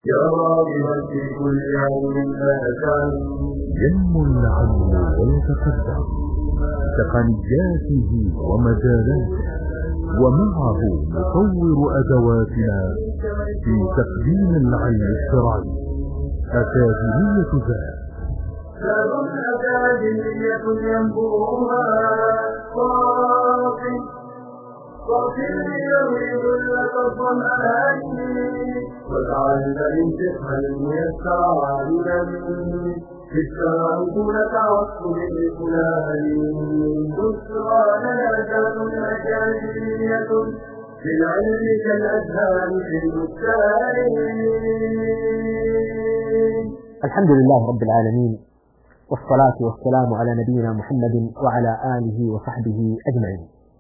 يا راغبا في كل علم لا تعلم ينمو العلم ويتقدم تقنياته ومجالاته، ومعه نطور أدواتنا في تقديم العلم الشرعي. أكاديمية ذات دار أكاديمية ينبوها صافي يروي ذلة الظمآن واجعل الفقه الميسر عالما في التراكم تعصب لفلان بشرى لنا ذات أكاديمية في العلم كالأزهار في البستان. الحمد لله رب العالمين، والصلاة والسلام على نبينا محمد وعلى آله وصحبه أجمعين.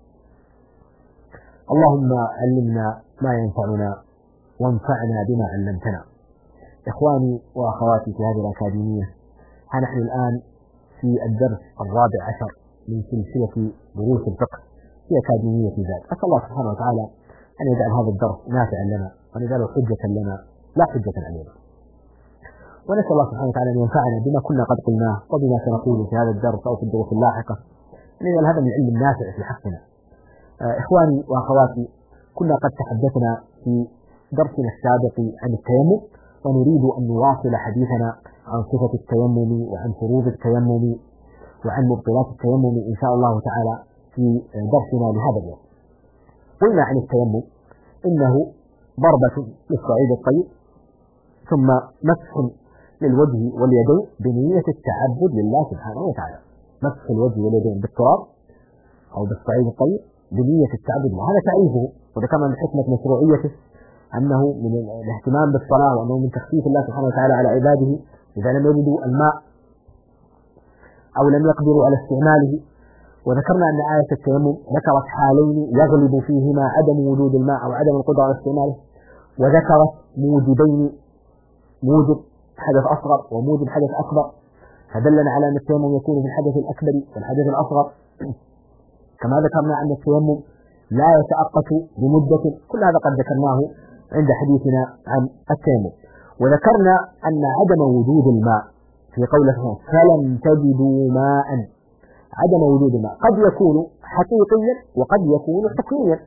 اللهم علمنا ما ينفعنا وانفعنا بما علمتنا. إخواني وأخواتي في هذه الأكاديمية، نحن الآن في الدرس 14 من سلسلة دروس الفقه في أكاديمية ذات. أسأل الله سبحانه وتعالى أن يجعل هذا الدرس نافعا لنا وأن يجعله حجة لنا لا حجة علينا، ونسأل الله سبحانه وتعالى أن ينفعنا بما كنا قد قلناه وبما سنقول في هذا الدرس أو في الدروس اللاحقة، أن يجعل هذا من العلم النافع في حقنا. إخواني وأخواتي، كنا قد تحدثنا في درسنا السابق عن التيمم، ونريد أن نواصل حديثنا عن صفة التيمم وعن فروض التيمم وعن مبطلات التيمم إن شاء الله تعالى في درسنا لهذا اليوم. قلنا عن التيمم إنه ضربة للصعيد الطيب ثم مسح للوجه واليدين بنية التعبد لله سبحانه وتعالى. مسح الوجه واليدين بالتراب أو بالصعيد الطيب بنية التعبد له، هذا تعريفه. وذكرنا من حكمة مشروعيته أنه من الاهتمام بالصلاة، وأنه من تخفيف الله سبحانه وتعالى على عباده إذا لم يجدوا الماء أو لم يقدروا على استعماله. وذكرنا أن آية التيمم ذكرت حالين يغلب فيهما عدم وجود الماء أو عدم القدرة على استعماله، وذكرت موجبين، موجب حدث أصغر وموجب حدث أكبر، فدلنا على أن التيمم يكون في الحدث الأكبر والحدث الأصغر. كما ذكرنا أن التيمم لا يتأقت بمدة، كل هذا قد ذكرناه عند حديثنا عن التيمم. وذكرنا أن عدم وجود الماء في قوله فلم تجدوا ماء، عدم وجود الماء قد يكون حقيقيا وقد يكون حكميا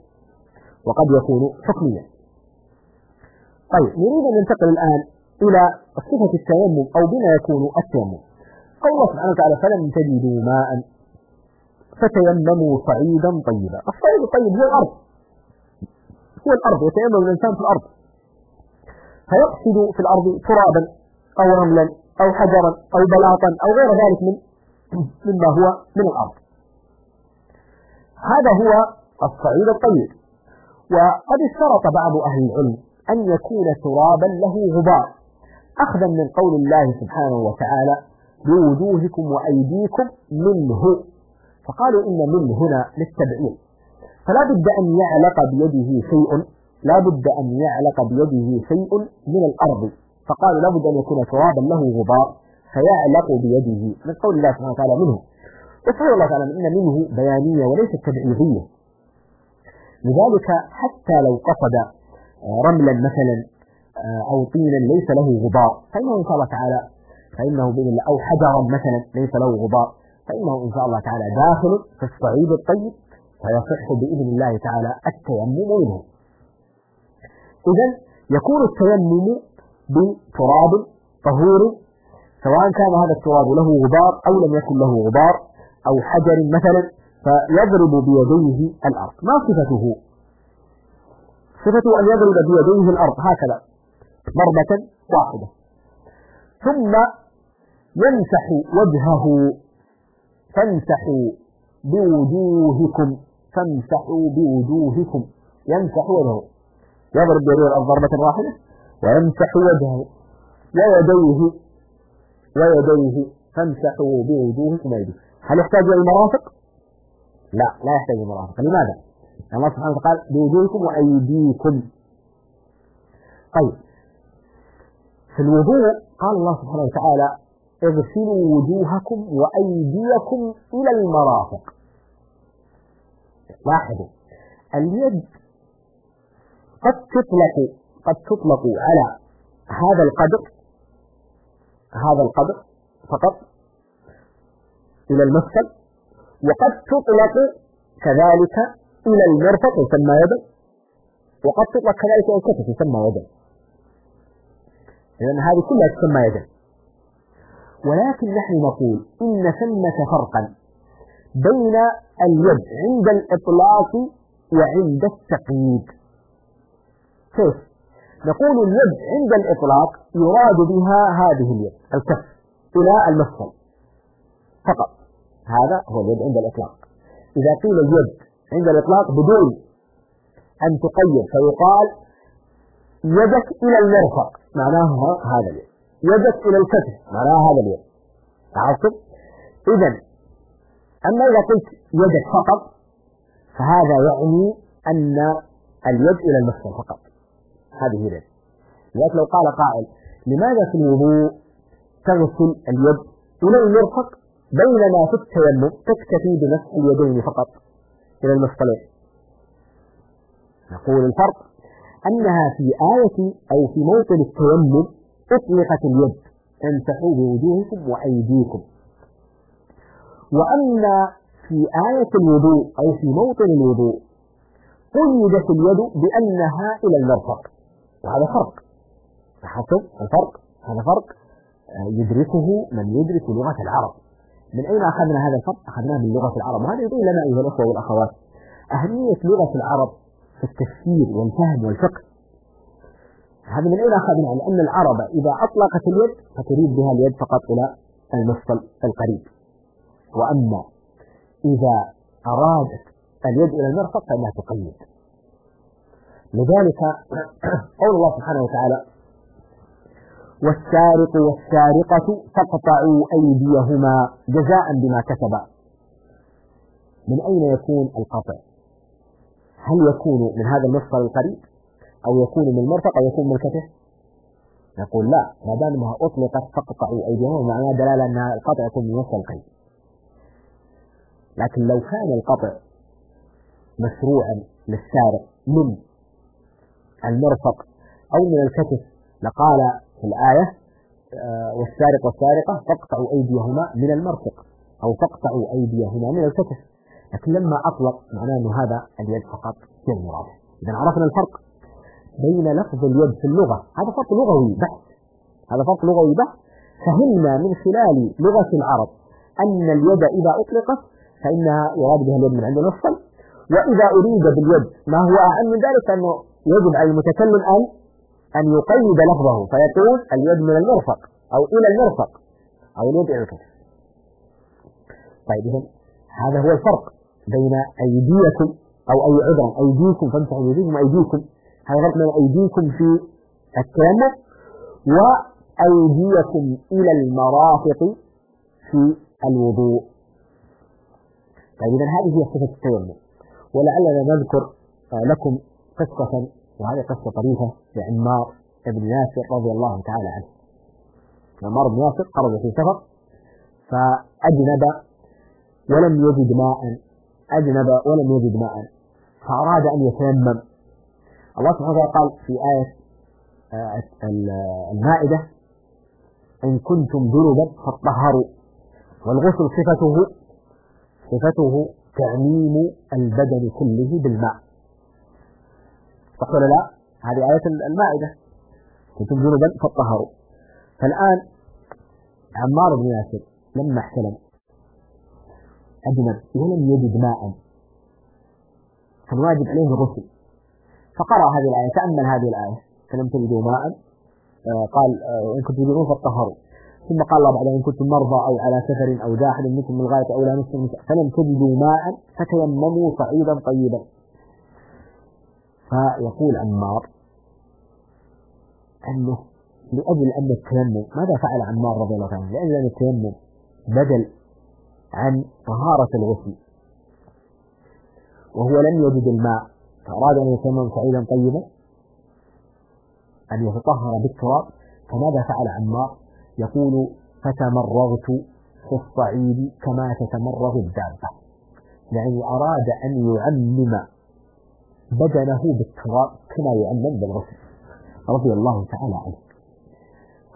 طيب، نريد أن ننتقل الآن إلى صفة التيمم أو بما يكون التيمم. قال الله سبحانه وتعالى فلم تجدوا ماء فتيمموا صعيدا طيبا. الصعيد الطيب هو الأرض، يتيمم الإنسان في الأرض، فيقصد في الأرض ترابا أو رملا أو حجرا أو بلاطا أو غير ذلك مما هو من الأرض. هذا هو الصعيد الطيب. وقد اشترط بعض أهل العلم أن يكون ترابا له غبار، أخذا من قول الله سبحانه وتعالى بوجوهكم وأيديكم منه، فقالوا إن من هنا للتبعيض، فلا بد أن يعلق بيده شيء من الأرض، فقالوا لا بد أن يكون ترابا له غبار فيعلق بيده من قول الله سبحانه وتعالى منه. وسبحانه الله تعالى إن منه بيانية وليست تبعيضية، لذلك حتى لو قصد رملا مثلا أو طينا ليس له غبار فإنه إن شاء الله تعالى أو حجرا مثلا ليس له غبار فإنه إن شاء الله تعالى داخل في الصعيد الطيب، فيصح بإذن الله تعالى التيمم منه. إذن يكون التيمم بتراب طهور، سواء كان هذا التراب له غبار أو لم يكن له غبار، أو حجر مثلا، فيضرب بيديه الأرض. ما صفته؟ صفته أن يضرب بيديه الأرض هكذا ضربة واحدة، ثم يمسح وجهه. فامسحوا بوجوهكم، يمسح وجهه، يضرب بيديه الأرض ضربة واحدة ويمسح وجهه ويديه فامسحوا بوجوهكم وأيديكم. هل يحتاج إلى المرافق؟ لا يحتاج إلى المرافق. لماذا؟ الله سبحانه وتعالى قال بوجوهكم وأيديكم. طيب، في الوضوء قال الله سبحانه وتعالى اغسلوا وجوهكم وأيديكم إلى المرافق. لاحظوا، اليد قد تطلق على هذا القدر فقط إلى المفصل، وقد تطلق كذلك إلى المرفق يسمى يدا، وقد تطلق كذلك إلى الكتف يسمى يدا، لأن هذه كلها تسمى يدا. ولكن نحن نقول إن ثمة فرقا بين اليد عند الإطلاق وعند التقييد. كيف؟ نقول اليد عند الإطلاق يراد بها هذه اليد الكف إلى المفصل فقط، هذا هو اليد عند الإطلاق. إذا قيل اليد عند الإطلاق بدون أن تقيد فيقال يدك إلى المرفق معناها هذا اليد، يدك إلى الكتف معناها هذا اليد. عرفتم؟ إذن أما إذا قلت يدك فقط فهذا يعني أن اليد إلى المفصل فقط، هذه اليد. لذلك لو قال قائل لماذا في الوضوء تغسل اليد إلى المرفق بينما في التيمم تكتفي بمسح اليدين فقط إلى المفصلين؟ نقول الفرق أنها في آية أو في موطن التيمم أطلقت اليد امسحوا بوجوهكم وأيديكم، وأما في آية الوضوء أو في موطن الوضوء قيدت اليد بأنها إلى المرفق، وهذا فرق. لاحظتم الفرق؟ هذا فرق يدركه من يدرك لغة العرب. من أين أخذنا هذا الفرق؟ أخذناه من لغة العرب، وهذا يضيء لنا أيها الأخوة والأخوات أهمية لغة العرب في التفسير والفهم والفقه. هذا من أين أخذنا؟ لأن العرب إذا أطلقت اليد فتريد بها اليد فقط إلى المفصل القريب، وأما إذا أرادت اليد إلى المرفق فإنها تقيد. لذلك قول الله سبحانه وتعالى والسارق والسارقة فاقطعوا أيديهما جزاء بما كسبا. من أين يكون القطع؟ هل يكون من هذا المفصل القريب أو يكون من المرفق أو يكون من الكتف؟ نقول لا، ما دام أنها أطلقت فاقطعوا أيديهما معناه دلالة أن القطع يكون من المفصل القريب. لكن لو كان القطع مشروعا للسارق من المرفق أو من الكتف لقال في الآية والسارق والسارقة فاقطعوا أيديهما من المرفق أو فاقطعوا أيديهما من الكتف، لكن لما أطلق معناه أن هذا اليد فقط في المراد. إذا عرفنا الفرق بين لفظ اليد في اللغة، هذا فرق لغوي بحت، هذا فرق لغوي بحت. فهمنا من خلال لغة العرب أن اليد إذا أطلقت فإنها يراد بها اليد من عند المفصل، وإذا أريد باليد ما هو أعم من ذلك أنه يجب على المتكلم أن يقيد لفظه فيقول اليد من المرفق أو إلى المرفق أو اليد إلى الكتف. طيب إذن هذا هو الفرق بين أيديكم أو أيديكم فامسحوا بأيديكم وأيديكم، هذا فرق بين أيديكم في التيمم وأيديكم إلى المرافق في الوضوء. طيب إذن هذه هي صفة التيمم. ولعلنا نذكر لكم قصة، وهذه قصة طريفة لعمار بن ياسر رضي الله تعالى عنه. عمار بن ياسر خرج في سفر فأجنب ولم يجد ماء فأراد أن يتيمم. الله سبحانه وتعالى قال في آية المائدة إن كنتم جنبا فاطهروا، والغسل صفته تعميم البدن كله بالماء، صح ولا لا؟ هذه آية المائدة كنتم جنبا فاطهروا. فالآن عمار بن ياسر لما احتلم أجنب ولم يجد ماء فالواجب عليه الغسل، فقرأ هذه الآية، تأمل هذه الآية فلم تجدوا ماء قال إن كنتم تجدون فاطهروا، ثم قال الله بعد إن كنتم مرضى أو على سفر أو جاحد منكم من الغاية أو لامستم النساء فلم تجدوا ماء فتيمموا صعيدا طيبا. فيقول عمار أنه لأجل أن التيمم، ماذا فعل عمار رضي الله عنه؟ لأجل أن التيمم بدل عن طهارة الغسل وهو لم يجد الماء فأراد أن يتيمم صعيدا طيبا أن يتطهر بالتراب، فماذا فعل عمار؟ يقول فتمرغت في الصعيد كما تتمرغ الدابة، يعني أراد أن يعمم بدنه بالتراب كما يعمم بالغسل رضي الله تعالى عنه.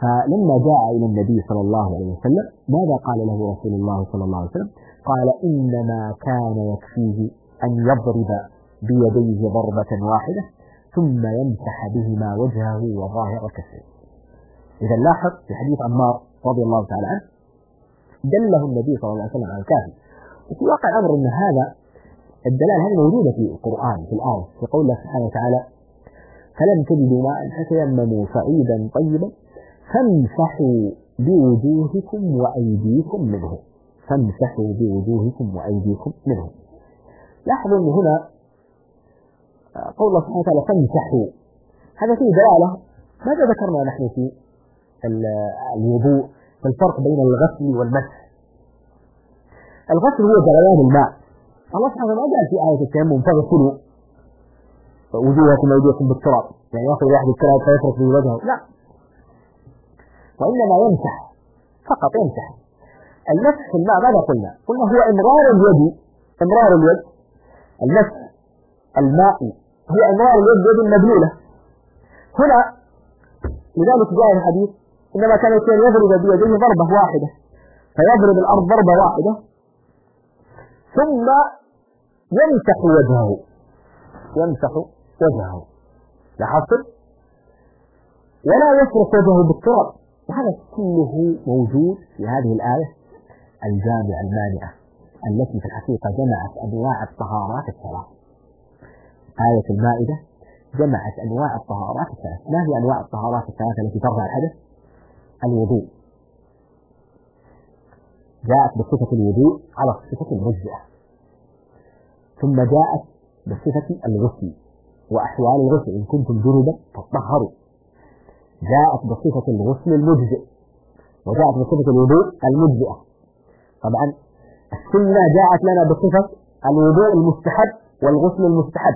فلما جاء إلى النبي صلى الله عليه وسلم ماذا قال له رسول الله صلى الله عليه وسلم؟ قال إنما كان يكفيه أن يضرب بيديه ضربة واحدة ثم يمسح بهما وجهه وظاهر كفه. إذا لاحظ في حديث عمار رضي الله تعالى عنه دله النبي صلى الله عليه وسلم على الكافي. وفي واقع الأمر أن هذا الدلالة هذه موجودة في القرآن في الآية في قول الله سبحانه وتعالى فلم تجدوا ماء فتيمموا صعيدا طيبا فامسحوا بوجوهكم وأيديكم منه. فامسحوا بوجوهكم وأيديكم منه. لاحظوا أن هنا قول الله سبحانه وتعالى فامسحوا هذا فيه دلالة. ماذا ذكرنا نحن في الوضوء في الفرق بين الغسل والمسح؟ الغسل هو جريان الماء. الله سبحانه وتعالى قال في آية التيمم فاغسلوا وجوهكم وأيديكم بالتراب، يعني يأخذ واحد التراب فيفرك في وجهه، لا، وإنما يمسح فقط يمسح. المسح في الماء ماذا قلنا؟ قلنا هو إمرار اليد. المسح الماء هو إمرار اليد المبلولة. هنا لذلك جاء الحديث إنما كان يضرب بيديه ضربة واحدة فيضرب الأرض ضربة واحدة ثم يمسح وجهه لاحظت ولا يفرك وجهه بالتراب. وهذا كله موجود في هذه الآية الجامعة المانعة التي في الحقيقة جمعت أنواع الطهارات الثلاث. آية المائدة جمعت أنواع الطهارات الثلاث. ما هي أنواع الطهارات الثلاث التي ترفع الحدث؟ الوضوء جاءت بصفة الوضوء على الصفة المجزئة، ثم جاءت بصفة الغسل وأحوال الغسل إن كنتم جنبا فاطهروا، جاءت بصفة الغسل المجزئ، وجاءت بصفة الوضوء المجزئة. طبعا السنة جاءت لنا بصفة الوضوء المستحب والغسل المستحب.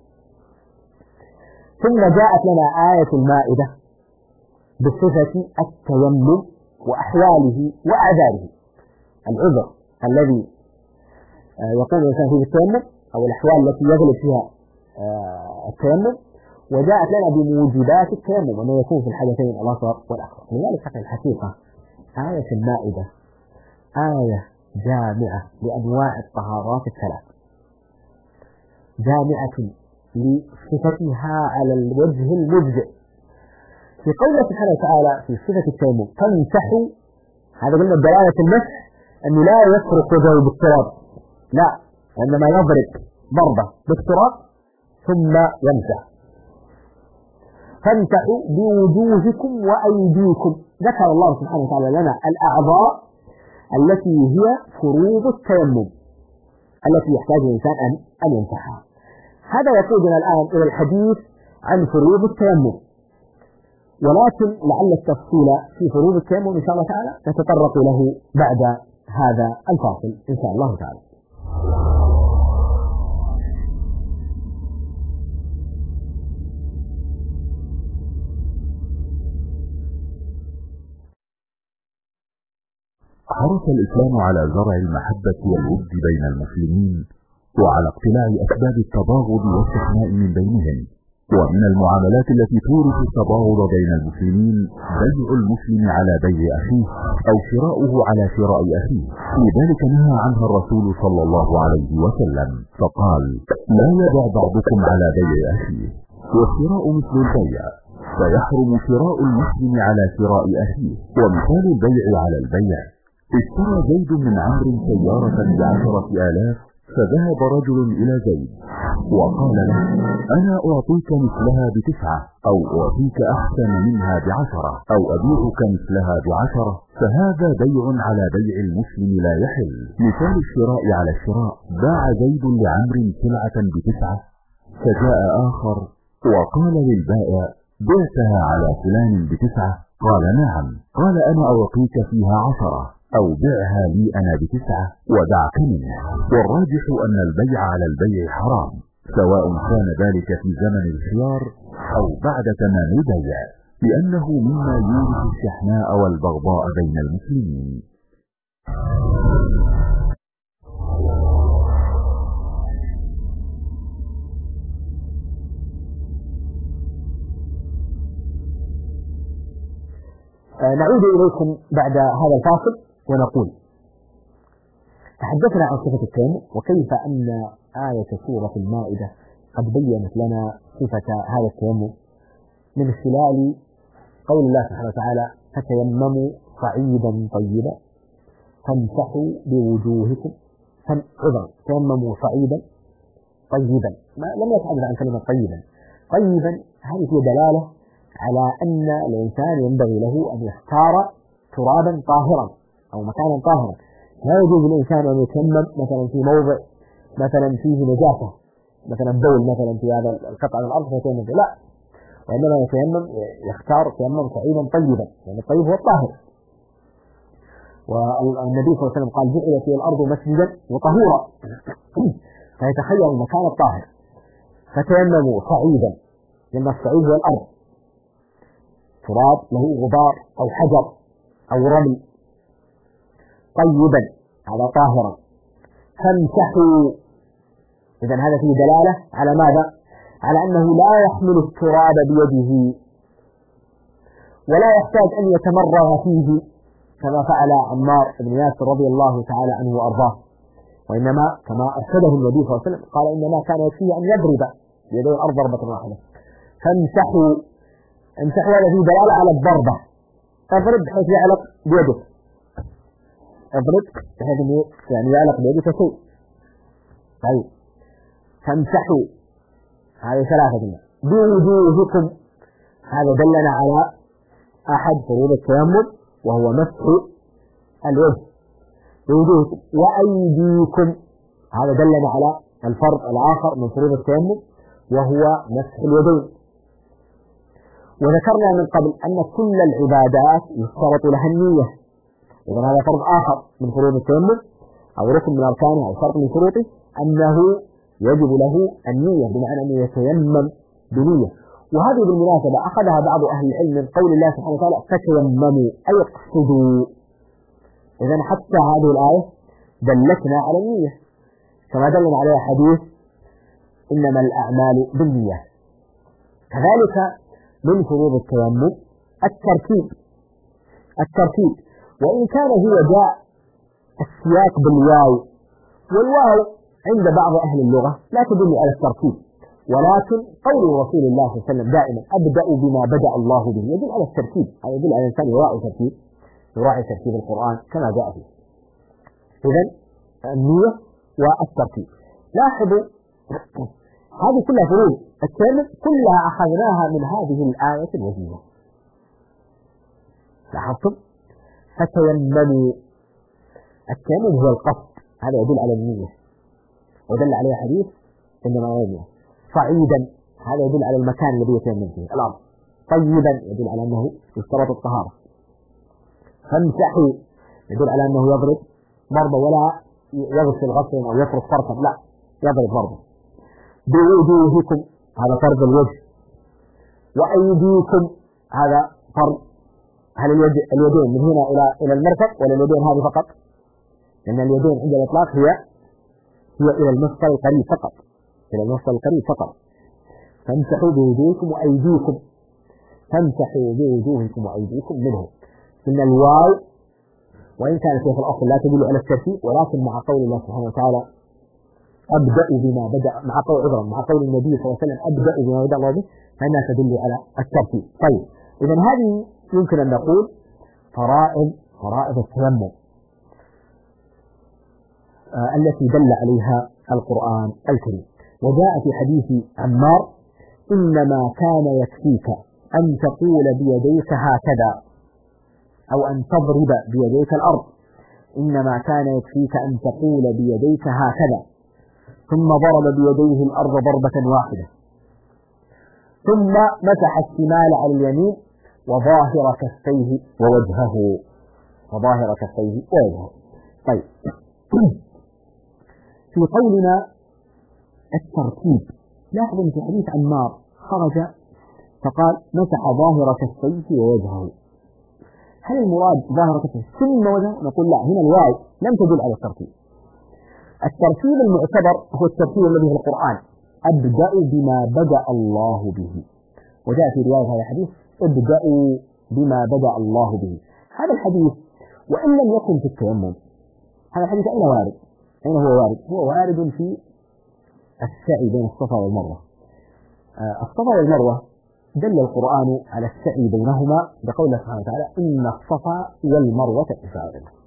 ثم جاءت لنا آية المائدة بصفة التيمم وأحواله وأعذاره، العذر الذي يقوم الإنسان فيه بالتيمم أو الأحوال التي يغلب فيها التيمم، وجاءت لنا بموجبات التيمم أنه يكون في الحدثين الأصغر والأكبر. لذلك في الحقيقة آية المائدة آية جامعة لأنواع الطهارات الثلاث، جامعة لصفتها على الوجه المجزئ. في قوله سبحانه وتعالى في صفة التيمم فامسحوا، هذا قلنا دلالة المسح أنه لا يفرق وجهه بالتراب، لا، وإنما يضرب ضربة بالتراب ثم يمسح. فامسحوا بوجوهكم وأيديكم. ذكر الله سبحانه وتعالى لنا الأعضاء التي هي فروض التيمم التي يحتاج الإنسان أن يمسحها. هذا يقودنا الآن إلى الحديث عن فروض التيمم، ولكن لعل التفصيل في فروض التيمم إن شاء الله تعالى نتطرق له بعد هذا الفاصل إن شاء الله تعالى. حرص الإسلام على زرع المحبة والود بين المسلمين وعلى اقتلاع أسباب التباغض والشحناء من بينهم. ومن المعاملات التي تورث التباغض بين المسلمين بيع المسلم على بيع أخيه أو شراؤه على شراء أخيه. لذلك نهى عنها الرسول صلى الله عليه وسلم فقال: لا يبع بعضكم على بيع أخيه. والشراء مثل البيع، فيحرم شراء المسلم على شراء أخيه. ومثال البيع على البيع: اشترى زيد من عمرو سيارة ب10,000، فذهب رجل إلى زيد وقال له: أنا أعطيك مثلها ب9، أو أعطيك أحسن منها ب10، أو أبيعك مثلها ب10، فهذا بيع على بيع المسلم لا يحل. مثال الشراء على الشراء: باع زيد لعمرو سلعة ب9، فجاء آخر وقال للبائع: بعتها على فلان ب9؟ قال: نعم. قال: أنا أعطيك فيها 10، أو بعها لي أنا ب9 ودعك منه. والراجح أن البيع على البيع حرام، سواء كان ذلك في زمن الخيار أو بعد تمام البيع، لأنه مما يورث الشحناء والبغضاء بين المسلمين. نعود إليكم بعد هذا الفاصل ونقول: تحدثنا عن صفة التيمم وكيف أن آية سورة المائدة قد بيّنت لنا صفة هذا التيمم من خلال قول الله سبحانه وتعالى: فتيمموا صعيدا طيبا فامسحوا بوجوهكم. تيمموا صعيدا طيبا، لم يتحدث عن كلمة طيبا. طيبا هذه هي دلالة على أن الإنسان ينبغي له أن يختار ترابا طاهرا أو مكانا طاهرا. لا يجوز للإنسان أن يتيمم مثلا في موضع مثلا فيه نجاسة، مثلا بول مثلا في هذا القطع من الأرض فيتيمم، لا، وإنما يتيمم يختار تيمم صعيدا طيبا، يعني الطيب هو الطاهر. والنبي صلى الله عليه وسلم قال: جعلت الأرض مسجدا وطهورا. فيتخير المكان الطاهر. فتيمموا صعيدا، لأن الصعيد هو الأرض، تراب له غبار أو حجر أو رمل، طيبا هذا طاهرا. فامسحوا، إذا هذا فيه دلالة على ماذا؟ على أنه لا يحمل التراب بيده ولا يحتاج أن يتمرغ فيه كما فعل عمار بن ياسر رضي الله تعالى عنه وأرضاه، وإنما كما أرشده النبي صلى الله عليه وسلم قال: إنما كان يكفيه أن يضرب بيديه الأرض ضربة واحدة. فامسحوا، امسحوا هذا فيه دلالة على الضربة. اضرب بحيث يعلق بيدك، اضرب بحيث يعني يعلق بيدك شيء. طيب، فامسحوا هذه ثلاثة كلمات. بوجوهكم، هذا دلنا على أحد فروض التيمم وهو مسح الوجه بوجوهكم. وأيديكم، هذا دلنا على الفرض الآخر من فروض التيمم وهو مسح اليدين. وذكرنا من قبل أن كل العبادات يشترط لها النية، إذا هذا فرض آخر من فروض التيمم أو ركن من أركانه أو شرط من شروطه، أنه يجب له النية، بمعنى أن يتيمم بنية. وهذه بالمناسبة أخذها بعض أهل العلم من قول الله سبحانه وتعالى: فتيمموا أي اقصدوا. إذا حتى هذه الآية دلتنا على النية، كما دلنا عليها حديث إنما الأعمال بالنية. كذلك من فروض التيمم الترتيب، وإن كان هو جاء السياق بالواو، والواو عند بعض أهل اللغة لا تدل على الترتيب، ولكن قول رسول الله صلى الله عليه وسلم دائما: أبدأ بما بدأ الله به، يدل على الترتيب، أي يدل على الإنسان يراعي ترتيب القرآن كما جاء فيه. إذن النية والترتيب. لاحظوا هذه كلها فروض التيمم كلها أخذناها من هذه الآية الوجيزة. لاحظتم؟ فتيمموا، التيمم هو القصد، هذا يدل على النية، ودل عليه حديث إنما يرمي. صعيدا، هذا يدل على المكان الذي يتيمم فيه، الأرض. طيبا يدل على أنه يشترط الطهارة. فامسحوا يدل على أنه يضرب ضربة ولا يغسل غسلا أو يفرض فرقا، لا، يضرب ضربة. بوجوهكم، هذا فرض الوجه. وأيديكم، هذا فرض. هل اليدين من هنا إلى المرفق ولا اليدين هذه فقط؟ لأن اليدين عند الإطلاق هي إلى المفصل القريب فقط، إلى المفصل القريب فقط. فامسحوا بوجوهكم وأيديكم، فامسحوا بوجوهكم وأيديكم منه. إن الواو وإن كانت في الأصل لا تدل على الترتيب، ولكن مع قول الله سبحانه وتعالى: أبدأ بما بدأ، مع قول النبي صلى الله عليه وسلم: أبدأ بما بدأ الله به، فإنها تدل على الترتيب. طيب، إذا هذه يمكن أن نقول فرائض التيمم التي دل عليها القرآن الكريم. وجاء في حديث عمار: إنما كان يكفيك أن تقول بيديك هكذا، أو أن تضرب بيديك الأرض. إنما كان يكفيك أن تقول بيديك هكذا، ثم ضرب بيديه الأرض ضربة واحدة، ثم مسح الشمال على اليمين وظاهر كفيه ووجهه. طيب، في قولنا الترتيب، لاحظوا في حديث عمار خرج فقال: مسح ظاهر كفيه ووجهه. هل المراد ظاهر كفيه ثم وجهه؟ نقول لا، هنا الواو لم تدل على الترتيب. الترتيب المعتبر هو الترتيب الذي في القرآن: أبدأ بما بدأ الله به. وجاء في رواية هذا الحديث: ابدأوا بما بدأ الله به. هذا الحديث وإن لم يكن في التيمم، هذا الحديث أين وارد؟ أين هو وارد؟ هو وارد في السعي بين الصفا والمروة. الصفا والمروة دل القرآن على السعي بينهما بقوله سبحانه وتعالى إن الصفا والمروة من شعائر الله،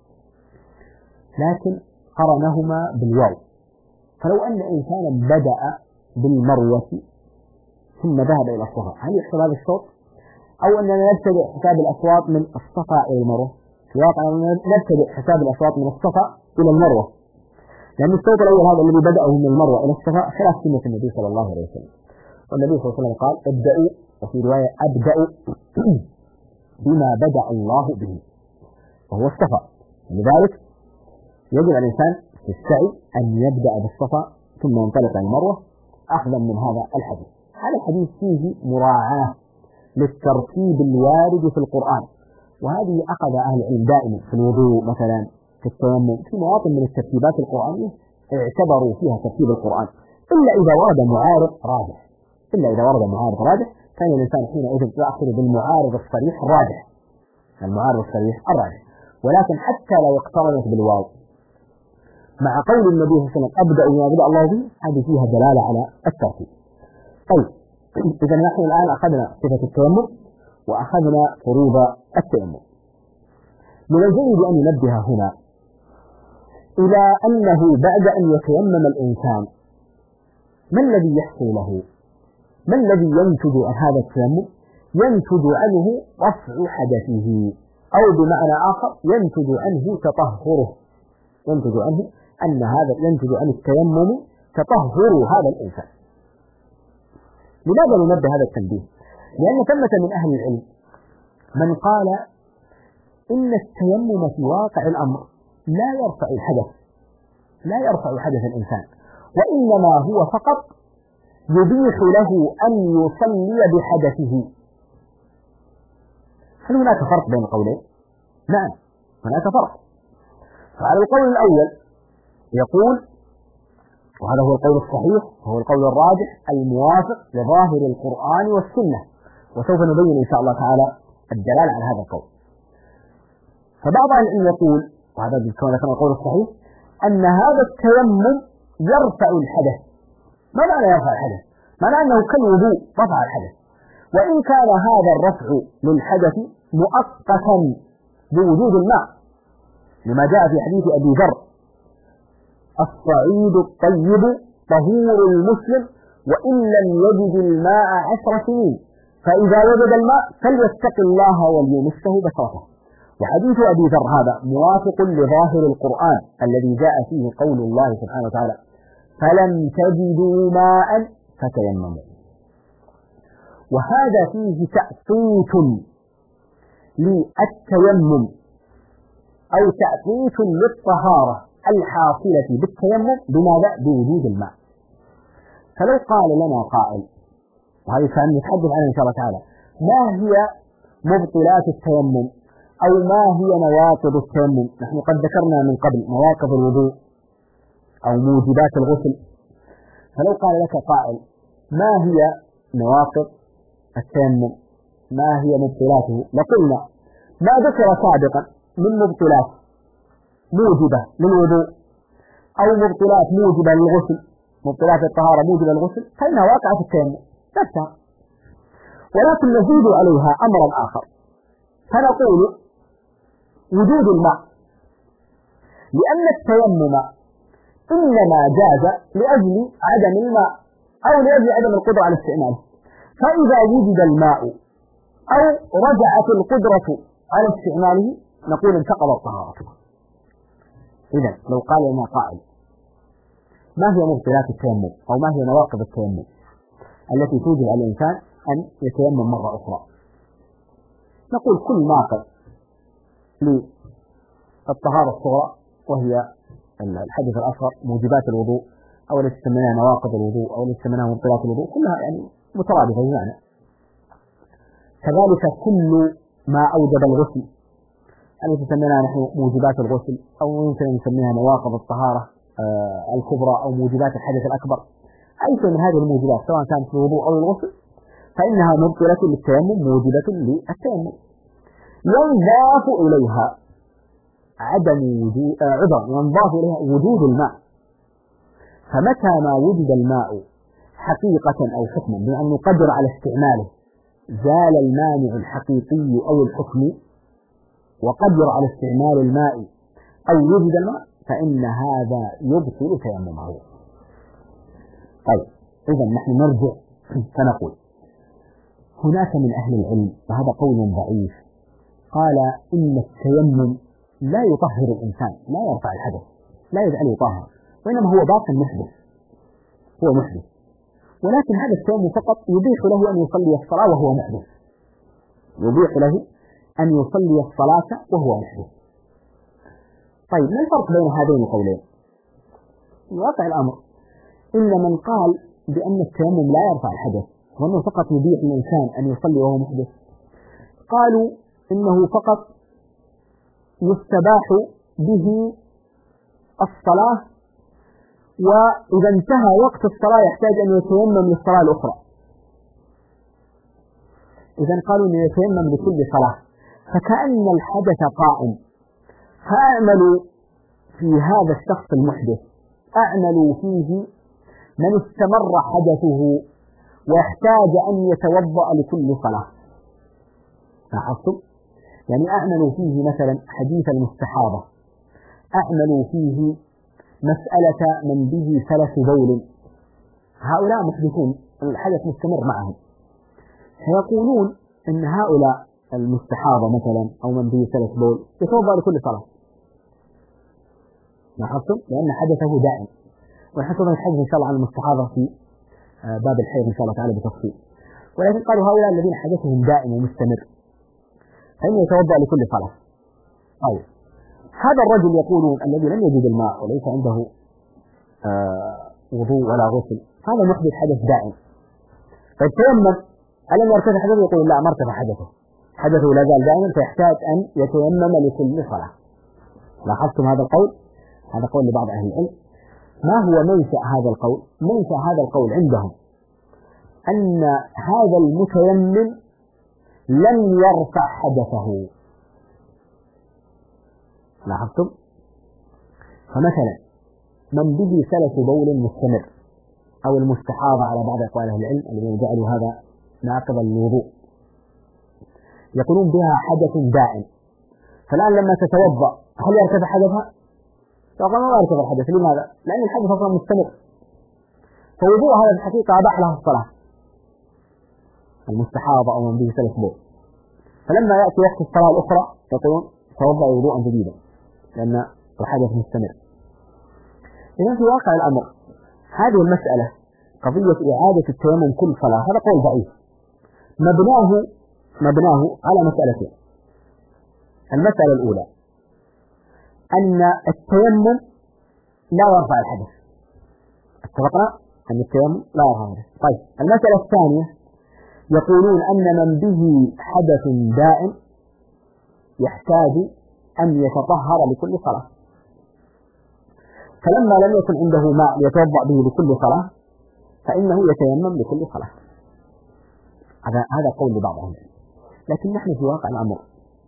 لكن قرنهما بالواو. فلو أن إنسانا بدأ بالمروة ثم ذهب إلى الصفا، هل يحسب هذا الشوط؟ أو أننا نبتدئ حساب الأصوات من الصفا إلى المروة؟ في واقع نبتدئ حساب الأصوات من الصفا إلى المروة، لأن الشوط الأول هذا الذي بدأه من المروة إلى الصفا خلاف سنة النبي صلى الله عليه وسلم. والنبي صلى الله عليه وسلم قال ابدأوا، وفي رواية أبدأوا بما بدأ الله به، وهو الصفا. لذلك يجب على الإنسان في السعي أن يبدأ بالصفا ثم ينطلق إلى المروة أخذا من هذا الحديث. هذا الحديث فيه مراعاة للترتيب الوارد في القرآن، وهذه أخذ أهل العلم دائما في الوضوء مثلا، في التيمم، في مواطن من الترتيبات القرآنية اعتبروا فيها ترتيب القرآن، إلا إذا ورد معارض راجح. إلا إذا ورد معارض راجح كان الإنسان حينئذ يأخذ بالمعارض الصريح الراجح، المعارض الصريح الراجح. ولكن حتى لو اقترنت بالواو مع قول النبي صلى الله عليه وسلم أبدأ بما بدأ الله به، هذه فيها دلالة على الترتيب. طيب، إذا نحن الآن أخذنا صفة التيمم وأخذنا فروض التيمم. من الجيد أن ننبه هنا إلى أنه بعد أن يتيمم الإنسان ما الذي يحصل له؟ ما الذي ينتج عن هذا التيمم؟ ينتج عنه رفع حدثه، أو بمعنى آخر ينتج عنه تطهره، ينتج عنه أن هذا ينتج عن التيمم تطهر هذا الإنسان. لماذا ننبه هذا التنبيه؟ لأن ثمة من أهل العلم من قال إن التيمم في واقع الأمر لا يرفع الحدث، لا يرفع حدث الإنسان، وإنما هو فقط يبيح له أن يصلي بحدثه. هل هناك فرق بين القولين؟ نعم، هناك فرق. فعلى القول الأول يقول، وهذا هو القول الصحيح وهو القول الراجح الموافق لظاهر القرآن والسنة، وسوف نبين إن شاء الله تعالى الدلالة على هذا القول. فبعض العلم يقول، وهذا كما ذكرنا القول الصحيح، أن هذا التيمم يرفع الحدث. ما معنى يرفع الحدث؟ معنى أنه كالوضوء رفع الحدث، وإن كان هذا الرفع للحدث مؤقتا بوجود الماء، لما جاء في حديث أبي ذر الصعيد الطيب طهور المسلم وإن لم يجد الماء 10 سنين، فإذا وجد الماء فليتق الله وليمسه بشرته. وحديث أبي ذر هذا موافق لظاهر القرآن الذي جاء فيه قول الله سبحانه وتعالى فلم تجدوا ماء فتيمموا، وهذا فيه تأقيت للتيمم أو تأقيت للطهارة الحاصلة بالتيمم بماذا؟ بوجود الماء. فلو قال لنا قائل، وهذا كان نتحدث عنه إن شاء الله تعالى، ما هي مبطلات التيمم أو ما هي نواقض التيمم؟ نحن قد ذكرنا من قبل نواقض الوضوء أو موجبات الغسل. فلو قال لك قائل ما هي نواقض التيمم؟ ما هي مبطلاته؟ لقلنا ما ذكر سابقا من مبطلات موجبة للوضوء أو مبطلات موجبة للغسل، مبطلات الطهارة موجبة للغسل، فإنها واقعة في التيمم نفسها، ولكن نزيد عليها أمرا آخر، فنقول وجود الماء، لأن التيمم إنما جاز لأجل عدم الماء أو لأجل عدم القدرة على استعماله، فإذا وجد الماء أو رجعت القدرة على استعماله نقول انتقضت طهارته. إذا لو قال لنا قائل ما هي مبطلات التيمم أو ما هي نواقض التيمم التي توجب على الإنسان أن يتيمم مرة أخرى، نقول كل ناقض للطهارة الصغرى وهي الحدث الأصغر، موجبات الوضوء أو التي تسميناها نواقض الوضوء أو التي تسميناها مبطلات الوضوء، كلها يعني مترادفة بمعنى. كذلك كل ما أوجب الغسل التي تسميناها نحن موجبات الغسل أو يمكن أن نسميها نواقض الطهارة الكبرى أو موجبات الحدث الأكبر، أي شيء من هذه الموجبات سواء كانت في الوضوء أو الغسل فإنها مبطلة للتيمم موجبة للتيمم. ينضاف إليها ينضاف إليها وجود الماء، فمتى ما وجد الماء حقيقة أو حكما بأن نقدر على استعماله زال المانع الحقيقي أو الحكمي وقدر على استعمال الماء أو وجد الماء فإن هذا يبطل تيممه. طيب إذا نحن نرجع فنقول هناك من أهل العلم وهذا قول ضعيف قال إن التيمم لا يطهر الإنسان، لا يرفع الحدث، لا يجعله طاهر، وإنما هو باطن محدث، هو محدث، ولكن هذا التيمم فقط يبيح له أن يصلي الصلاة وهو محدث، يبيح له أن يصلي الصلاة وهو محدث. طيب ما الفرق بين هذين القولين؟ واقع الأمر إن من قال بأن التيمم لا يرفع الحدث وأنه فقط يبيح الإنسان أن يصلي وهو محدث قالوا إنه فقط يستباح به الصلاة، وإذا انتهى وقت الصلاة يحتاج أن يتيمم للصلاة الأخرى. إذا قالوا أن يتيمم لكل صلاة، فكأن الحدث قائم، فأعملوا في هذا الشخص المحدث أعملوا فيه من استمر حدثه ويحتاج أن يتوضأ لكل صلاة. لاحظتم؟ يعني أعملوا فيه مثلا حديث المستحاضة، أعملوا فيه مسألة من به سلس بول، هؤلاء محدثون الحدث مستمر معهم، فيقولون أن هؤلاء المستحاضة مثلا أو من به سلس بول يتوضأ لكل صلاة. لاحظتم؟ لأن حدثه دائم، ونحسب الحديث إن شاء الله عن المستحاضة في باب الحيض إن شاء الله تعالى بتفصيل. ولكن قالوا هؤلاء الذين حدثهم دائم ومستمر فإنه يتوضأ لكل صلاة. طيب هذا الرجل يقولون الذي لم يجد الماء وليس عنده وضوء ولا غسل، هذا محدث حدث دائم، فيتيمم ألم يرتفع حدثه؟ يقول لا ما ارتفع حدثه لا زال دائما، فيحتاج أن يتيمم لكل صلاة. لاحظتم هذا القول؟ هذا قول لبعض أهل العلم. ما هو منشأ هذا القول؟ منشأ هذا القول عندهم أن هذا المتيمم لم يرفع حدثه. لاحظتم؟ فمثلا من به سلس بول مستمر أو المستحاضة على بعض أقوال أهل العلم الذين جعلوا هذا ناقضا للوضوء يقولون بها حدث دائم، فالآن لما تتوضأ هل يرتفع حدثها؟ فقال ما يرتفع الحدث. لماذا؟ لأن الحدث أصلا مستمر، فوضوء هذا في الحقيقة أباح له الصلاة المستحاضة أو من به سلس بول، فلما يأتي وقت الصلاة الأخرى يقولون توضأ وضوءا جديدا لأن الحدث مستمر. إذن في واقع الأمر هذه المسألة قضية إعادة التيمم كل صلاة هذا قول ضعيف مبناه على مسألتين. المسألة الأولى أن التيمم لا يرفع الحدث، اتفقنا أن التيمم لا يرفع الحدث. طيب المسألة الثانية يقولون أن من به حدث دائم يحتاج أن يتطهر لكل صلاة، فلما لم يكن عنده ماء يتوضأ به لكل صلاة فإنه يتيمم لكل صلاة. هذا قول لبعض أهل العلم، لكن نحن في واقع الأمر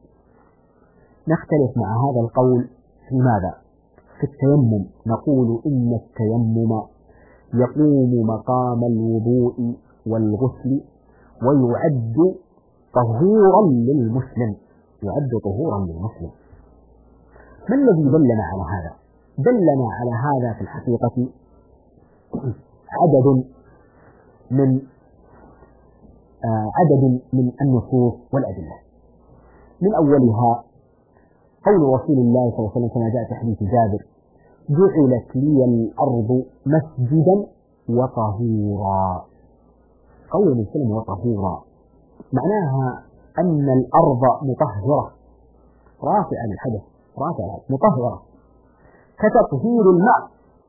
نختلف مع هذا القول في ماذا؟ في التيمم. نقول إن التيمم يقوم مقام الوضوء والغسل ويعد طهورا للمسلم، يعد طهورا للمسلم. ما الذي دلنا على هذا؟ دلنا على هذا في الحقيقة عدد من النصوص والأدلة، من أولها قول رسول الله صلى الله عليه وسلم كما جاء في حديث جابر: جعلت لي الأرض مسجدا وطهورا. قول السلم وطهورا معناها أن الأرض مطهرة رافعة للحدث، رافعة مطهرة كتطهير الماء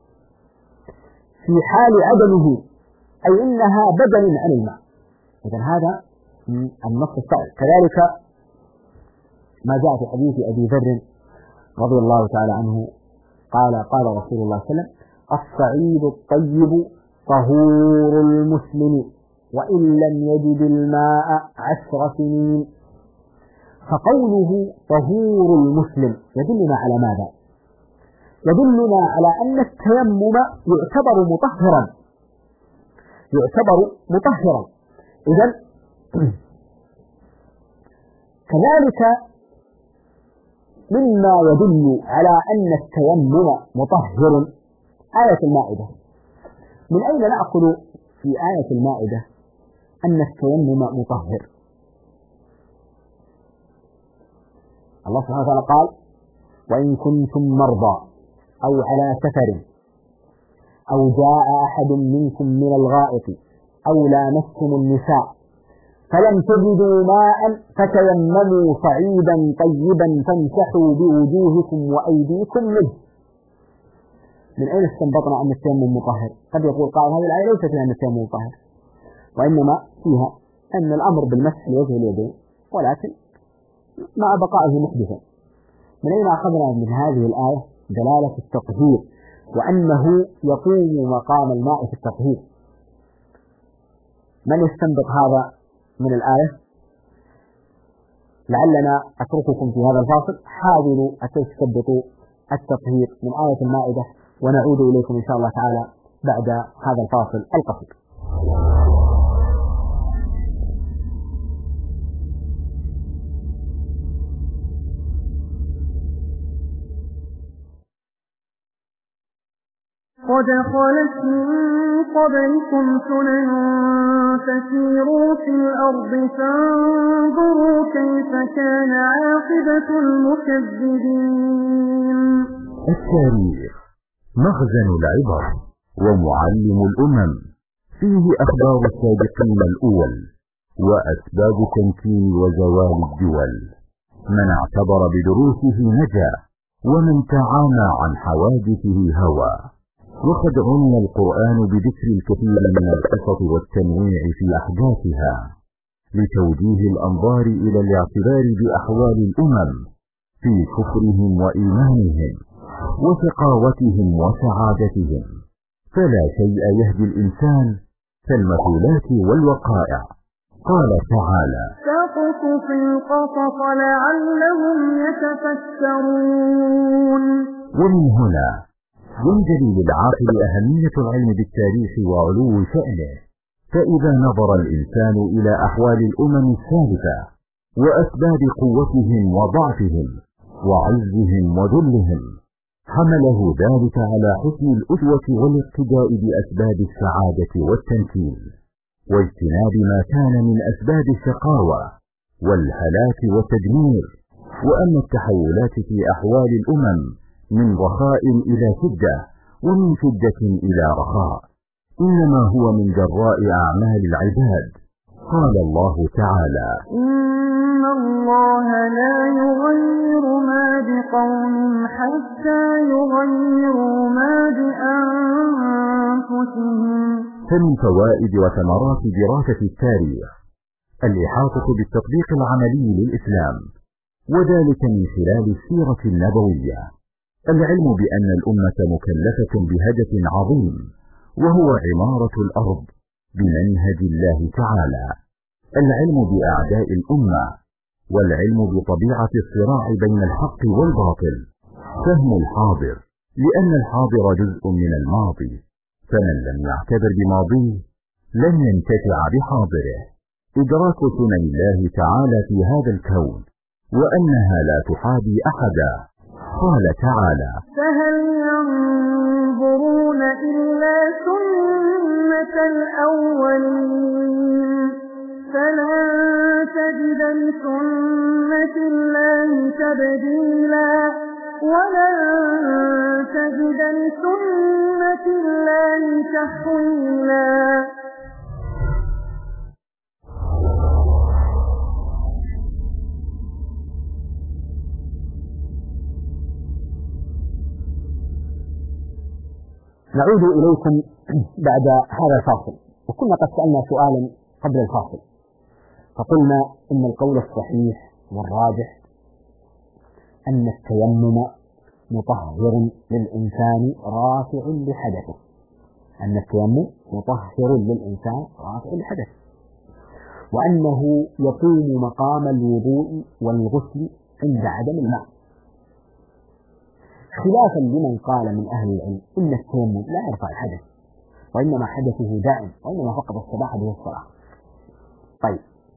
في حال عدمه، أي إنها بدل عن الماء. إذن هذا النص الثالث. كذلك ما جاء في حديث أبي ذر رضي الله تعالى عنه قال رسول الله صلى الله عليه وسلم: الصعيد الطيب طهور المسلم وإن لم يجد الماء 10 سنين. فقوله طهور المسلم يدلنا على ماذا؟ يدلنا على أن التيمم يعتبر مطهرا. إذن كذلك مما يدل على أن التيمم مطهر آية المائدة. من أين نأخذ في آية المائدة أن التيمم مطهر؟ الله سبحانه وتعالى قال: وإن كنتم مرضى أو على سفر أو جاء أحد منكم من الغائط أو لامستم النساء فلم تجدوا ماء فتيمموا صعيدا طيبا فامسحوا بوجوهكم وأيديكم منه. من أين استنبطنا أن التيمم مطهر؟ قد يقول قائل: هذه الآية ليست فيها أن التيمم مطهر، وإنما فيها أن الأمر بالمسح لوجه اليدين، ولكن مع بقائه محدثا. من أين أخذنا من هذه الآية دلالة التطهير وأنه يقوم مقام الماء في التطهير؟ من يستنبط هذا من الآية؟ لعلنا أترككم في هذا الفاصل، حاولوا أن تستنبطوا التطهير من آية المائدة، ونعود إليكم إن شاء الله تعالى بعد هذا الفاصل القصير. قد خلت من قبلكم سنن فسيروا في الأرض فانظروا كيف كان عاقبة المكذبين. التاريخ مخزن العبر ومعلم الأمم، فيه أخبار السابقين الأول وأسباب تمكين وزوال الدول. من اعتبر بدروسه نجا، ومن تعامى عن حوادثه هوى. وقد عني القرآن بذكر الكثير من القصص والتنويع في أحداثها لتوجيه الأنظار إلى الاعتبار بأحوال الأمم في كفرهم وإيمانهم وشقاوتهم وسعادتهم. فلا شيء يهدي الإنسان كالمثولات والوقائع. قال تعالى: فاقصص القصص لعلهم يتفكرون. ومن هنا ينجلي للعاقل أهمية العلم بالتاريخ وعلو شأنه. فإذا نظر الإنسان إلى أحوال الأمم السابقة وأسباب قوتهم وضعفهم وعزهم وذلهم، حمله ذلك على حسن الأسوة والاقتداء بأسباب السعادة والتمكين، واجتناب ما كان من أسباب الشقاوة والهلاك والتدمير. وأن التحولات في أحوال الأمم من رخاء إلى شدة ومن شدة إلى رخاء إنما هو من جراء أعمال العباد. قال الله تعالى: إن الله لا يغير ما بقوم حتى يغيروا ما بأنفسهم. فمن فوائد وثمرات دراسة التاريخ الإحاطة بالتطبيق العملي للإسلام، وذلك من خلال السيرة النبوية. العلم بأن الأمة مكلفة بهدف عظيم، وهو عمارة الأرض بمنهج الله تعالى. العلم بأعداء الأمة، والعلم بطبيعة الصراع بين الحق والباطل. فهم الحاضر، لأن الحاضر جزء من الماضي، فمن لم يعتبر بماضيه لن ينتفع بحاضره. إدراك سنن الله تعالى في هذا الكون، وأنها لا تحابي أحدا. قال تعالى: فهل ينظرون إلا سنة الأولين فلن تجد لسنة الله تبديلا ولن تجد لسنة الله تحويلا. نعود إليكم بعد هذا الفاصل، وكنا قد سألنا سؤالا قبل الفاصل، فقلنا إن القول الصحيح والراجح أن التيمم مطهر للإنسان رافع لحدثه. أن التيمم مطهر للإنسان رافع لحدثه. وأنه يقوم مقام الوضوء والغسل عند عدم الماء، خلافا لمن قال من أهل العلم إن التيمم لا يرفع الحدث، وإنما حدثه دائم، وإنما فقط الصباح به الصلاة. طيب،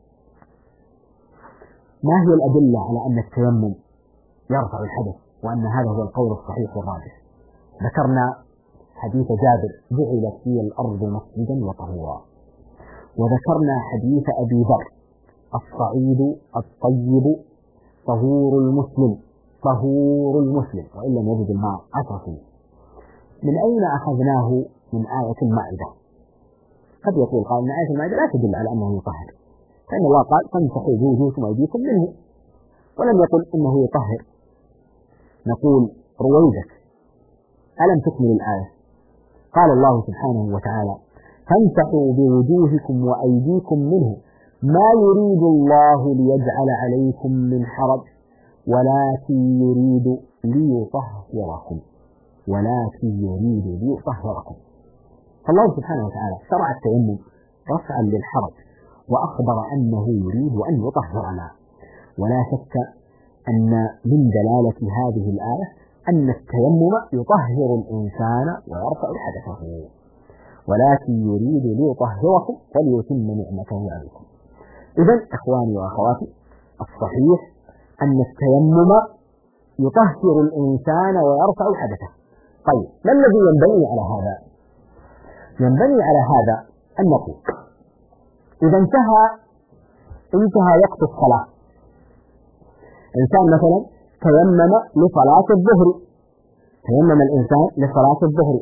ما هي الأدلة على أن التيمم يرفع الحدث وأن هذا هو القول الصحيح والراجح؟ ذكرنا حديث جابر: جعلت لي الأرض مسجدا وطهورا، وذكرنا حديث أبي ذر: الصعيد الطيب طهور المسلم، طهور المسلم وإن لم يجد الماء عطسه. من أين أخذناه؟ من آية المائدة. قد يقول قال إن آية المائدة لا تدل على أنه يطهر، فإن الله قال: فامسحوا بوجوهكم وأيديكم منه، ولم يقل إنه يطهر. نقول: رويدك، ألم تكمل الآية؟ قال الله سبحانه وتعالى: فامسحوا بوجوهكم وأيديكم منه ما يريد الله ليجعل عليكم من حرج ولكن يريد ليطهركم، ولكن يريد ليطهركم. فالله سبحانه وتعالى شرع التيمم رفعا للحرج، وأخبر أنه يريد أن يطهرنا. ولا شك أن من دلالة هذه الآية أن التيمم يطهر الإنسان ويرفع حدثه، ولكن يريد ليطهركم وليتم نعمته عليكم. إذن إخواني وأخواتي، الصحيح أن التيمم يطهر الإنسان ويرفع حدثه. طيب، ما الذي ينبني على هذا؟ ينبني على هذا أن نقول: إذا انتهى وقت الصلاة، إنسان مثلا تيمم لصلاة الظهر، تيمم الإنسان لصلاة الظهر،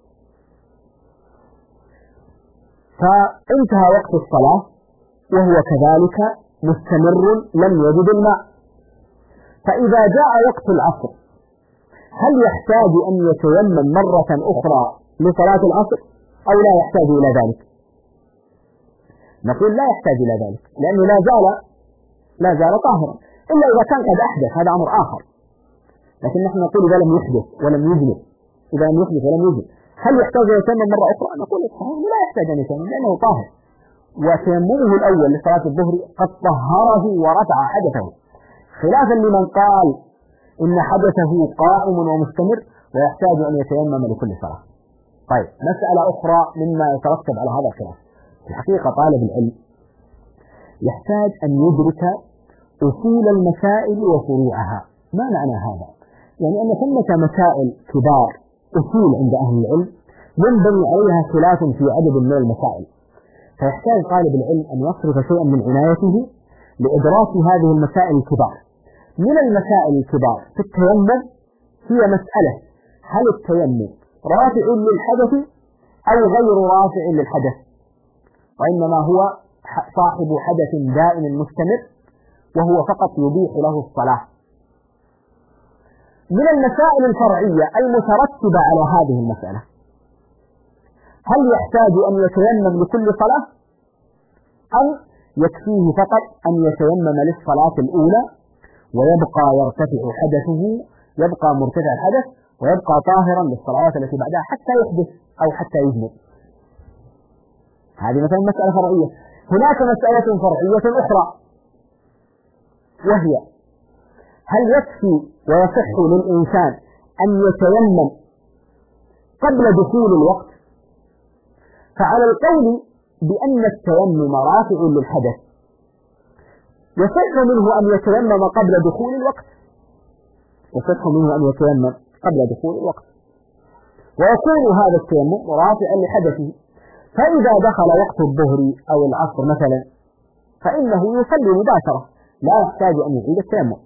فانتهى وقت الصلاة وهو كذلك مستمر لم يجد الماء، فإذا جاء وقت العصر هل يحتاج أن يتيمم مرة أخرى لصلاة العصر أو لا يحتاج إلى ذلك؟ نقول: لا يحتاج إلى ذلك، لأنه لا زال طاهرا، إلا إذا كان قد أحدث، هذا أمر آخر. لكن نحن نقول: إذا لم يحدث ولم يجنب، إذا لم يحدث ولم يجنب، هل يحتاج أن يتيمم مرة أخرى؟ نقول: لا يحتاج أن يتيمم لأنه طاهر، وتيممه الأول لصلاة الظهر قد طهره ورفع حدثه، خلافا لمن قال إن حدثه قائم ومستمر ويحتاج أن يتيمم لكل صلاة. طيب، مسألة أخرى مما يترتب على هذا الخلاف: في الحقيقة طالب العلم يحتاج أن يدرك أصول المسائل وفروعها. ما معنى هذا؟ يعني أن ثمة مسائل كبار أصول عند أهل العلم ينبني عليها خلاف في عدد من المسائل، فيحتاج طالب العلم أن يصرف شيئا من عنايته لإدراك هذه المسائل الكبار. من المسائل الكبار في التيمم هي مسألة: هل التيمم رافع للحدث أو غير رافع للحدث، وإنما هو صاحب حدث دائم مستمر وهو فقط يبيح له الصلاة. من المسائل الفرعية المترتبة على هذه المسألة: هل يحتاج أن يتيمم لكل صلاة أم يكفيه فقط أن يتيمم للصلاة الأولى ويبقى يرتفع حدثه، يبقى مرتفع الحدث ويبقى طاهرا للصلوات التي بعدها حتى يحدث أو حتى يذنب؟ هذه مثلا مسألة فرعية. هناك مسألة فرعية أخرى، وهي: هل يكفي ويصح للإنسان أن يتيمم قبل دخول الوقت؟ فعلى القول بأن التيمم رافع للحدث يصح منه أن يتيمم قبل دخول الوقت، يصح منه أن يتيمم قبل دخول الوقت، ويكون هذا التيمم رافعا لحدثه، فإذا دخل وقت الظهر أو العصر مثلا فإنه يصلي مباشرة لا يحتاج أن يعيد التيمم.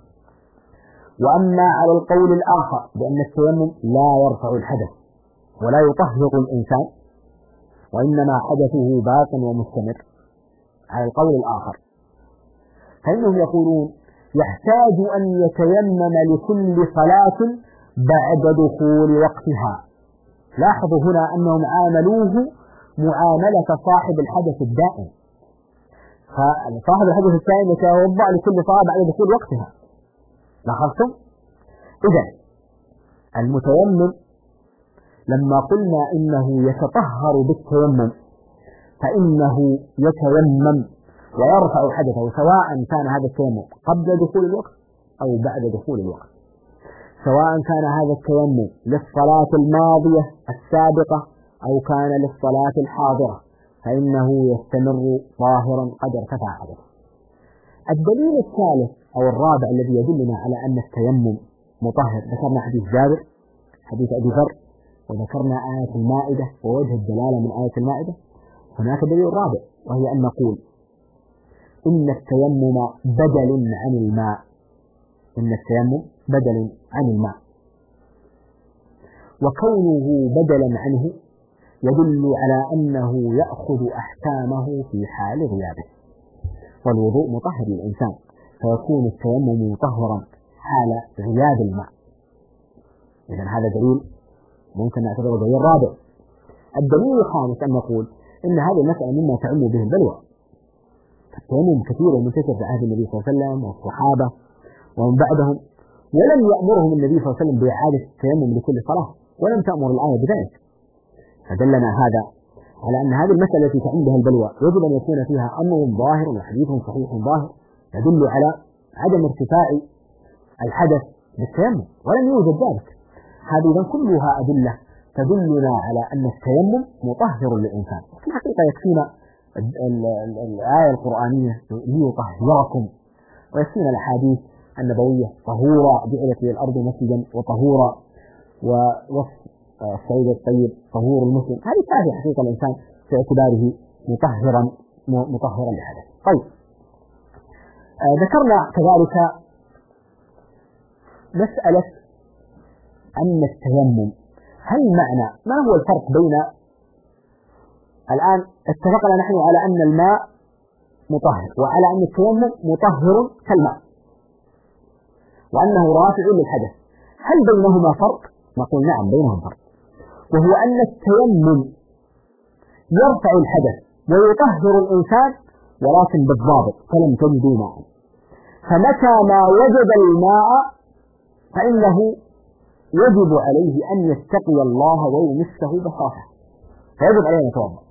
وأما على القول الآخر بأن التيمم لا يرفع الحدث ولا يطهر الإنسان وإنما حدثه باق ومستمر، على القول الآخر فإنهم يقولون: يحتاج أن يتيمم لكل صلاة بعد دخول وقتها. لاحظوا هنا أنهم عاملوه معاملة صاحب الحدث الدائم، فصاحب الحدث الدائم يتوضأ لكل صلاة بعد دخول وقتها. لاحظتم؟ إذن المتيمم لما قلنا إنه يتطهر بالتيمم فإنه يتيمم ويرفع حدثه سواء كان هذا التيمم قبل دخول الوقت أو بعد دخول الوقت، سواء كان هذا التيمم للصلاة الماضية السابقة أو كان للصلاة الحاضرة، فإنه يستمر ظاهرا قد ارتفع حدثه. الدليل الثالث أو الرابع الذي يدلنا على أن التيمم مطهر، ذكرنا حديث جابر، حديث أبي ذر، وذكرنا آية المائدة ووجه الدلالة من آية المائدة. هناك دليل رابع، وهي أن نقول إن التيمم بدل عن الماء، إن التيمم بدل عن الماء، وكونه بدلا عنه يدل على أنه يأخذ أحكامه في حال غيابه، والوضوء مطهر للإنسان، فيكون التيمم مطهرا حال غياب الماء. إذن هذا دليل ممكن نعتبره دليل رابع. الدليل الخامس أن نقول إن هذه المسألة مما تعم به البلوى. التيمم كثير ومنتشر في عهد النبي صلى الله عليه وسلم والصحابة ومن بعدهم، ولم يأمرهم النبي صلى الله عليه وسلم بإعادة التيمم لكل صلاة، ولم تأمر الآية بذلك. فدلنا هذا على أن هذه المسألة التي تعم بها البلوى يجب أن يكون فيها أمر ظاهر وحديث صحيح ظاهر يدل على عدم ارتفاع الحدث بالتيمم، ولم يوجد ذلك. هذه إذن كلها أدلة تدلنا على أن التيمم مطهر للإنسان. في الحقيقة يكفينا الآية القرآنية ليطهركم، ويكفينا الأحاديث النبوية طهورا جعلت للأرض مسجدا وطهورا، ووصف الصعيد الطيب طهور المسلم. هذه كافية حقيقة الإنسان في اعتباره مطهرا لحدث. طيب، ذكرنا كذلك مسألة أن التيمم، هل معنى ما هو الفرق بين الآن اتفقنا نحن على أن الماء مطهر وعلى أن التيمم مطهر كالماء وأنه رافع للحدث، هل بينهما فرق؟ نقول نعم بينهم فرق، وهو أن التيمم يرفع الحدث ويطهر الإنسان ولكن بالضابط، فلم تجدوا ماء، فمتى ما وجد الماء فإنه يجب عليه أن يتقي الله ويمسه بصافه، فيجب عليه أن يتوضأ.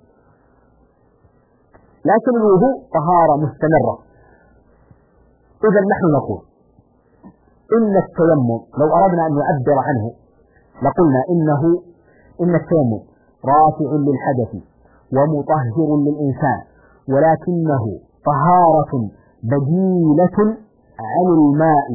لكن الوضوء طهارة مستمرة. إذا نحن نقول إن التيمم لو أردنا أن نعبر عنه لقلنا إن التيمم رافع للحدث ومطهر للإنسان، ولكنه طهارة بديلة عن الماء،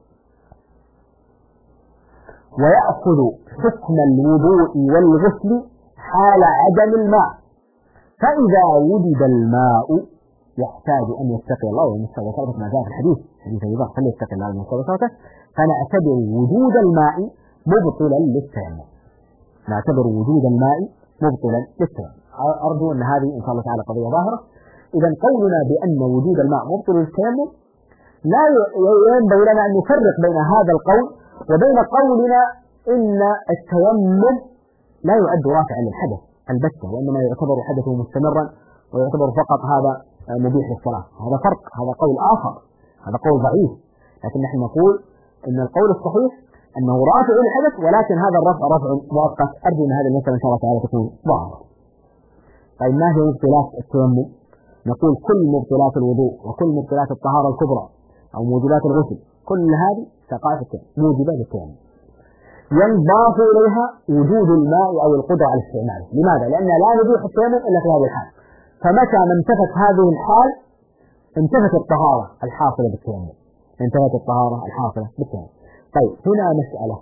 ويأخذ حكم الوضوء والغسل حال عدم الماء، فإذا وجد الماء يحتاج أن يتقي الله ويمسه بصوته ما جاء في الحديث أبي ذر فليتقي الله ويمسه بصوته، فنعتبر وجود الماء مبطلا للتيمم، نعتبر وجود الماء مبطلا للتيمم. أرجو أن هذه إن شاء الله تعالى قضية ظاهرة. إذا قولنا بأن وجود الماء مبطل للتيمم لا ينبغي لنا أن نفرق بين هذا القول وبين قولنا إن التيمم لا يعد رافعا للحدث البتة، وإنما يعتبر حدثه مستمرا ويعتبر فقط هذا مبيح للصلاة. هذا فرق، هذا قول آخر، هذا قول ضعيف. لكن نحن نقول إن القول الصحيح أنه رافع للحدث، ولكن هذا الرفع رفع مؤقت. أرجو أن هذه المسألة إن شاء الله تعالى تكون ظاهرة. طيب، ما هي مبطلات التيمم؟ نقول كل مبطلات الوضوء وكل مبطلات الطهارة الكبرى أو موجبات الغسل، كل هذه تقع في التيمم، موجبات التيمم، ينضاف إليها وجود الماء أو القدرة على استعماله. لماذا؟ لأن لا نبيح التيمم إلا في هذه الحال، فمتى ما انتفت هذه الحال انتفت الطهارة الحاصلة بالتيمم، انتفت الطهارة الحاصلة بالتيمم. طيب، هنا مسألة،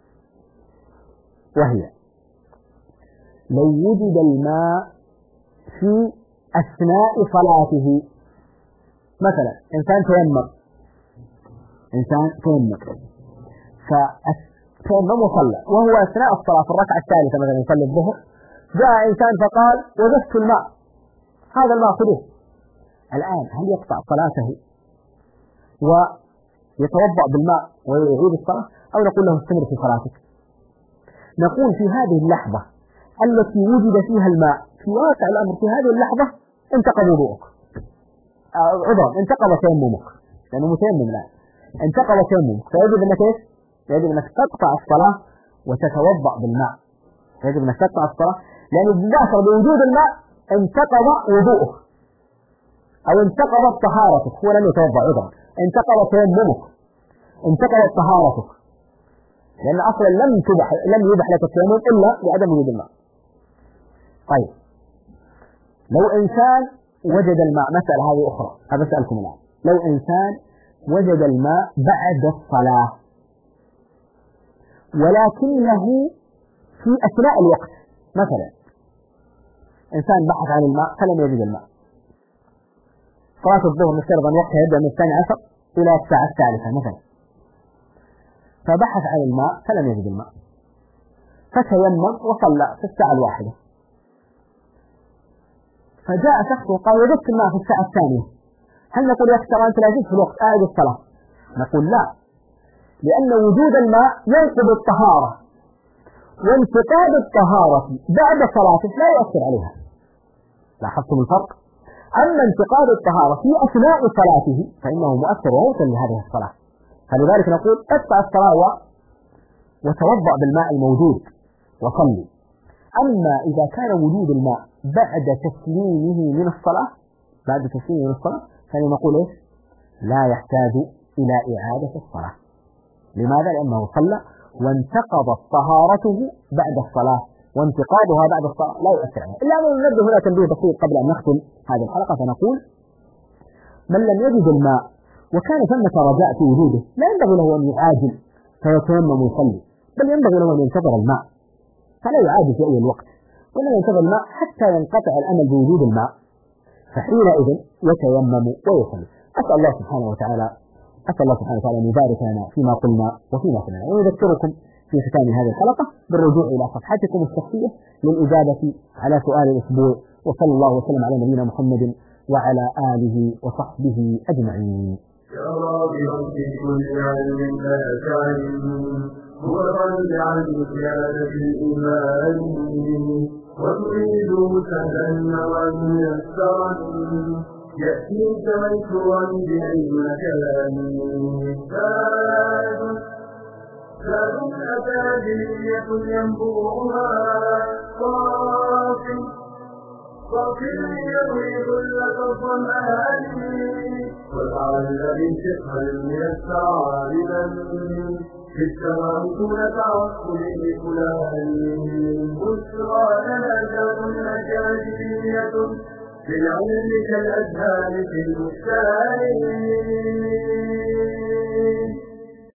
وهي لو وجد الماء في أثناء صلاته، مثلا إنسان تيمم فتيمم وصلى وهو أثناء الصلاة في الركعة الثالثة مثلا يصلي الظهر، جاء إنسان فقال وجدت الماء، هذا الماء خذوه. الآن هل يقطع صلاته ويتوضأ بالماء ويعيد الصلاة، أو نقول له استمر في صلاتك؟ نقول في هذه اللحظة التي وجد فيها الماء في واقع الأمر، في هذه اللحظة انتقض وضوءك، انتقض تيممك، لأنه متيمم الآن، انتقض تيممك، فيجب أنك إيش؟ يجب أنك تقطع الصلاة وتتوضأ بالماء، يجب أنك تقطع الصلاة، لأنه بمباشرة بوجود الماء انتقض وضوءك. أو انتقضت طهارتك، هو لم يتوضأ أيضا، انتقض تيممك، انتقضت طهارتك، لأن أصلا لم يبح لك التيمم إلا بعدم وجود الماء. طيب لو إنسان وجد الماء، مسألة هذه أخرى أسألكم الآن، لو إنسان وجد الماء بعد الصلاة ولكنه في أثناء الوقت، مثلا إنسان بحث عن الماء فلم يجد الماء، صلاة الظهر نفترض أن وقتها يبدأ من 12 إلى الساعة 3 مثلا، فبحث عن الماء فلم يجد الماء، فتيمم وصلى في الساعة 1، فجاء شخص وقال وجدت الماء في الساعة 2، هل نقول يا ترى أنت لا جئت في الوقت أعد الصلاة؟ نقول لا، لأن وجود الماء ينقض الطهارة، وانتقاد الطهارة بعد صلاته لا يؤثر عليها. لاحظتم الفرق؟ أما انتقاد الطهارة في أثناء صلاته فإنه مؤثر وموصل لهذه الصلاة، فلذلك نقول ادفع الصلاة وتوضأ بالماء الموجود وصلي. أما إذا كان وجود الماء بعد تسليمه من الصلاة فنقول إيش؟ لا يحتاج إلى إعادة الصلاة. لماذا؟ لأنه صلى وانتقضت طهارته بعد الصلاة، وانتقادها بعد الصلاة لا يؤثر عليها. إلا أن نبدأ هنا تنبيه بسيط قبل أن نختم هذه الحلقة، فنقول من لم يجد الماء وكان ثمة رجاء في وجوده لا ينبغي له أن يعاجل فيتيمم ويصلي، بل ينبغي له أن ينتظر الماء، فلا يعاجل في أي وقت، ولا ينتظر الماء حتى ينقطع الأمل بوجود الماء، فحينئذ يتيمم ويصلي. أسأل الله سبحانه وتعالى أن يبارك لنا فيما قلنا وفيما سمعنا، ويذكركم في ختام هذه الحلقة بالرجوع إلى صفحتكم الشخصية للإجابة على سؤال الأسبوع. وصلى الله وسلم على نبينا محمد وعلى آله وصحبه أجمعين. يا راغبا في كل علم لا تعلم، هو الرد عن زيادة الإيمان، وتريد سهلا وميسرا يأتيك ميسورا بعلم كلام. زاد أكاديمية ينبوعها صافي يروي كل الظمآن، وتعلم الفقه الميسر عارضا في التوكل تعقل لفلان. بشرى لنا زاد أكاديمية بالعلم كالأزهار في البستان.